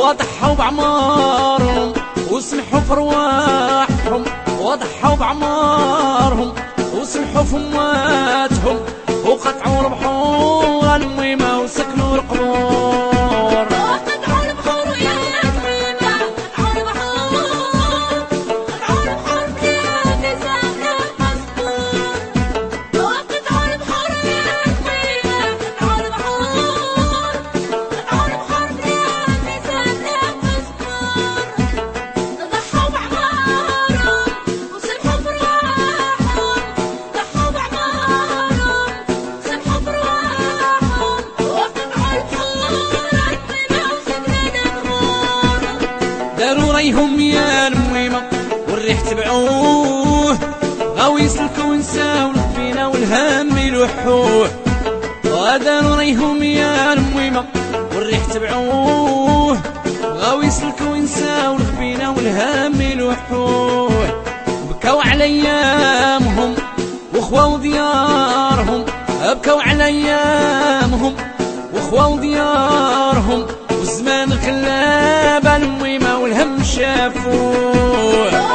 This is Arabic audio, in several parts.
وضحوا بعمارهم وسمحوا في رواحهم، وضحوا بعمارهم وسمحوا في امواتهم، وقطعوا ربحوا الميمة وسكنوا القبور. داروا ريهم يا الميمة والريح تبعوه، غاو يسلكوا ونساو الخفينة والهم يلوحوه. داروا ريهم يا الميمة والريح تبعوه، غاو يسلكوا ونساو الخفينة والهم يلوحوه. بكوا على ايامهم وخواو ديارهم، بكوا على ايامهم وخواو ديارهم، والزمان خلاب الميمة والهم شافوه.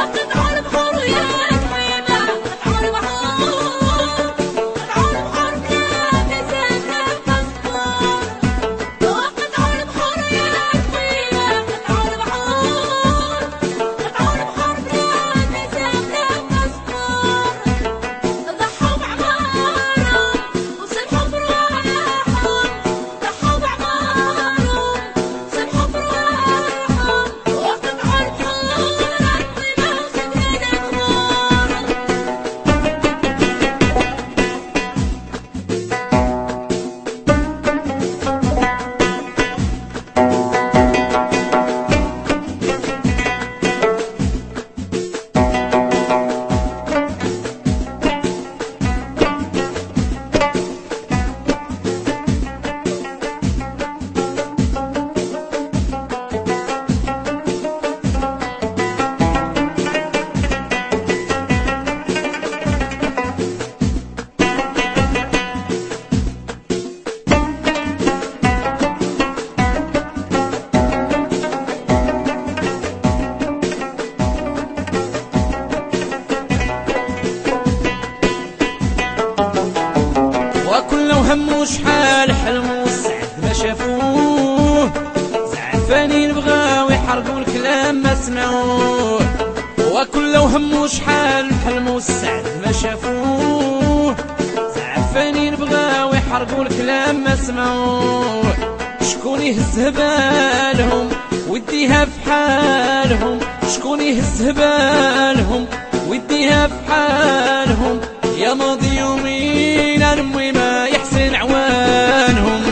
همو شحال حلمو السعد ما شافوه، زعفانين بغاو يحرقوا الكلام ما سمعوه. وكل همو شحال حلمو السعد ما شافوه، زعفانين بغاو يحرقوا الكلام ما سمعوه. شكون يهز بالهم ويديها في حالهم، شكون يهز بالهم ويديها في حالهم، يا ماضي يومين الميمة يحسن عوانهم.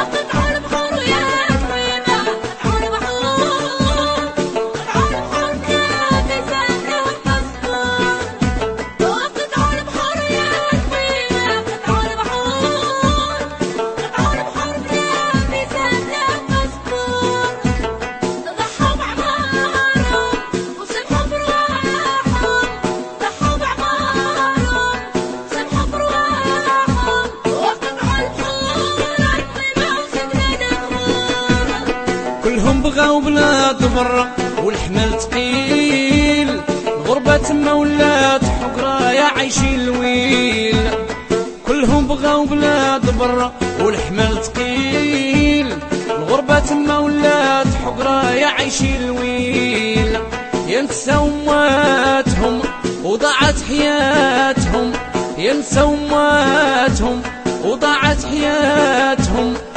كلهم بغاو بلاد برا والحمل تقيل، غربة تما ولات حقرا يا عايشين الويل. كلهم بغاو بلاد برا والحمل تقيل، الغربة تما ولات حقرا يا عايشين الويل. ينسوا امواتهم وضاعت حياتهم، ينسوا امواتهم وضاعت حياتهم،